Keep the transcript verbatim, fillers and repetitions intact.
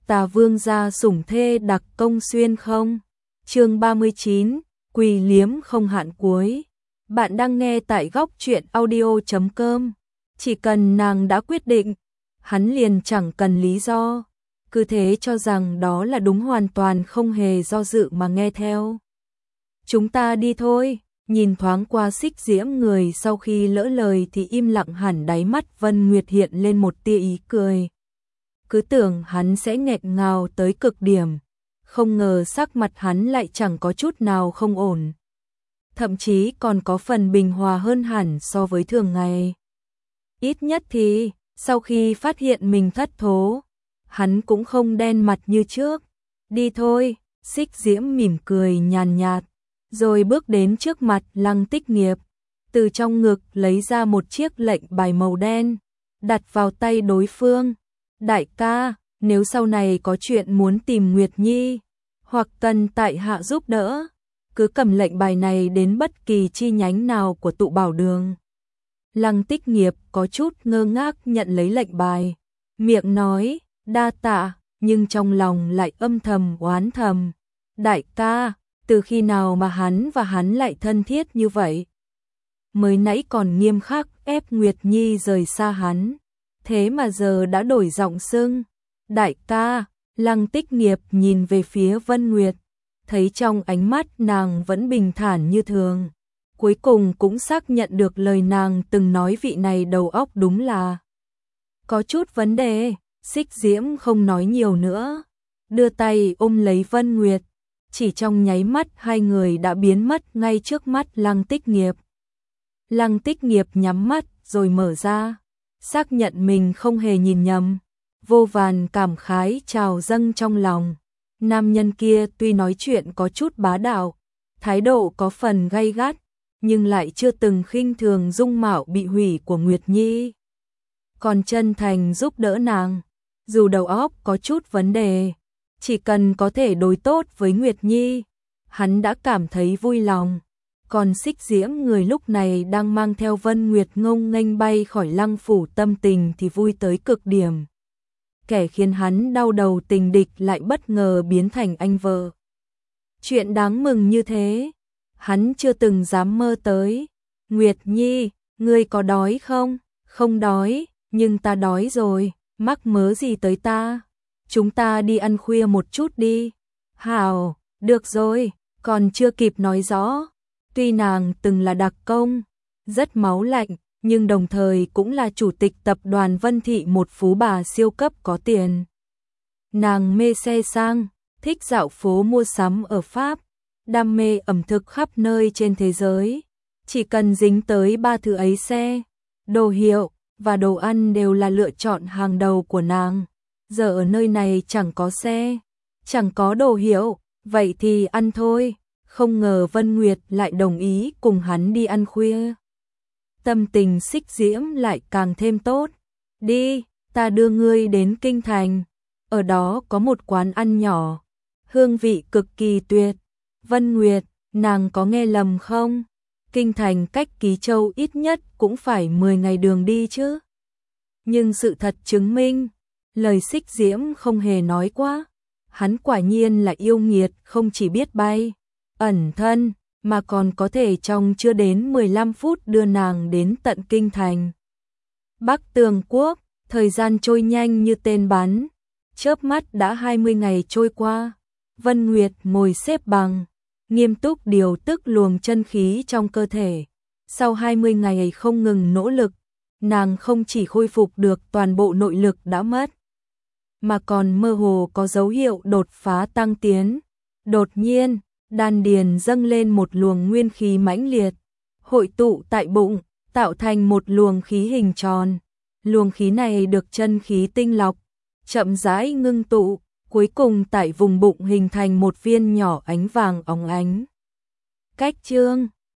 Tà vương gia sủng thê đặc công xuyên không? Chương ba mươi chín, quỳ liếm không hạn cuối. Bạn đang nghe tại góc truyện audio chấm com. Chỉ cần nàng đã quyết định, hắn liền chẳng cần lý do, cứ thế cho rằng đó là đúng, hoàn toàn không hề do dự mà nghe theo. Chúng ta đi thôi. Nhìn thoáng qua Xích Diễm, người sau khi lỡ lời thì im lặng hẳn, đáy mắt Vân Nguyệt hiện lên một tia ý cười. Cứ tưởng hắn sẽ nghẹn ngào tới cực điểm, không ngờ sắc mặt hắn lại chẳng có chút nào không ổn. Thậm chí còn có phần bình hòa hơn hẳn so với thường ngày. Ít nhất thì, sau khi phát hiện mình thất thố, hắn cũng không đen mặt như trước. Đi thôi, Xích Diễm mỉm cười nhàn nhạt, rồi bước đến trước mặt Lăng Tích Nghiệp, từ trong ngực lấy ra một chiếc lệnh bài màu đen, đặt vào tay đối phương. Đại ca, nếu sau này có chuyện muốn tìm Nguyệt Nhi, hoặc cần tại hạ giúp đỡ, cứ cầm lệnh bài này đến bất kỳ chi nhánh nào của tụ bảo đường. Lăng Tích Nghiệp có chút ngơ ngác nhận lấy lệnh bài, miệng nói đa tạ, nhưng trong lòng lại âm thầm oán thầm. Đại ca, từ khi nào mà hắn và hắn lại thân thiết như vậy? Mới nãy còn nghiêm khắc ép Nguyệt Nhi rời xa hắn, thế mà giờ đã đổi giọng xưng đại ca. Lăng Tích Nghiệp nhìn về phía Vân Nguyệt, thấy trong ánh mắt nàng vẫn bình thản như thường, cuối cùng cũng xác nhận được lời nàng từng nói, vị này đầu óc đúng là có chút vấn đề. Xích Diễm không nói nhiều nữa, đưa tay ôm lấy Vân Nguyệt, chỉ trong nháy mắt hai người đã biến mất ngay trước mắt Lăng Tích Nghiệp. Lăng Tích Nghiệp nhắm mắt rồi mở ra, xác nhận mình không hề nhìn nhầm, vô vàn cảm khái trào dâng trong lòng. Nam nhân kia tuy nói chuyện có chút bá đạo, thái độ có phần gay gắt, nhưng lại chưa từng khinh thường dung mạo bị hủy của Nguyệt Nhi, còn chân thành giúp đỡ nàng. Dù đầu óc có chút vấn đề, chỉ cần có thể đối tốt với Nguyệt Nhi, hắn đã cảm thấy vui lòng. Còn Xích Diễm, người lúc này đang mang theo Vân Nguyệt ngông nghênh bay khỏi Lăng phủ, tâm tình thì vui tới cực điểm. Kẻ khiến hắn đau đầu tình địch lại bất ngờ biến thành anh vợ. Chuyện đáng mừng như thế, hắn chưa từng dám mơ tới. Nguyệt Nhi, ngươi có đói không? Không đói, nhưng ta đói rồi, mắc mớ gì tới ta? Chúng ta đi ăn khuya một chút đi. Hảo, được rồi. Còn chưa kịp nói rõ, tuy nàng từng là đặc công, rất máu lạnh, nhưng đồng thời cũng là chủ tịch tập đoàn Vân Thị, một phú bà siêu cấp có tiền. Nàng mê xe sang, thích dạo phố mua sắm ở Pháp, đam mê ẩm thực khắp nơi trên thế giới. Chỉ cần dính tới ba thứ ấy, xe, đồ hiệu và đồ ăn, đều là lựa chọn hàng đầu của nàng. Giờ ở nơi này chẳng có xe, chẳng có đồ hiệu, vậy thì ăn thôi. Không ngờ Vân Nguyệt lại đồng ý cùng hắn đi ăn khuya. Tâm tình Xích Diễm lại càng thêm tốt. Đi, ta đưa ngươi đến Kinh Thành. Ở đó có một quán ăn nhỏ, hương vị cực kỳ tuyệt. Vân Nguyệt, nàng có nghe lầm không? Kinh Thành cách Ký Châu ít nhất cũng phải mười ngày đường đi chứ. Nhưng sự thật chứng minh, lời Xích Diễm không hề nói quá. Hắn quả nhiên là yêu nghiệt, không chỉ biết bay, ẩn thân, mà còn có thể trong chưa đến mười lăm phút đưa nàng đến tận Kinh Thành. Bắc Tường Quốc, thời gian trôi nhanh như tên bắn, chớp mắt đã hai mươi ngày trôi qua. Vân Nguyệt ngồi xếp bằng, nghiêm túc điều tức luồng chân khí trong cơ thể. Sau hai mươi ngày không ngừng nỗ lực, nàng không chỉ khôi phục được toàn bộ nội lực đã mất, mà còn mơ hồ có dấu hiệu đột phá tăng tiến. Đột nhiên, đan điền dâng lên một luồng nguyên khí mãnh liệt, hội tụ tại bụng, tạo thành một luồng khí hình tròn. Luồng khí này được chân khí tinh lọc, chậm rãi ngưng tụ, cuối cùng tại vùng bụng hình thành một viên nhỏ ánh vàng óng ánh. Cách chương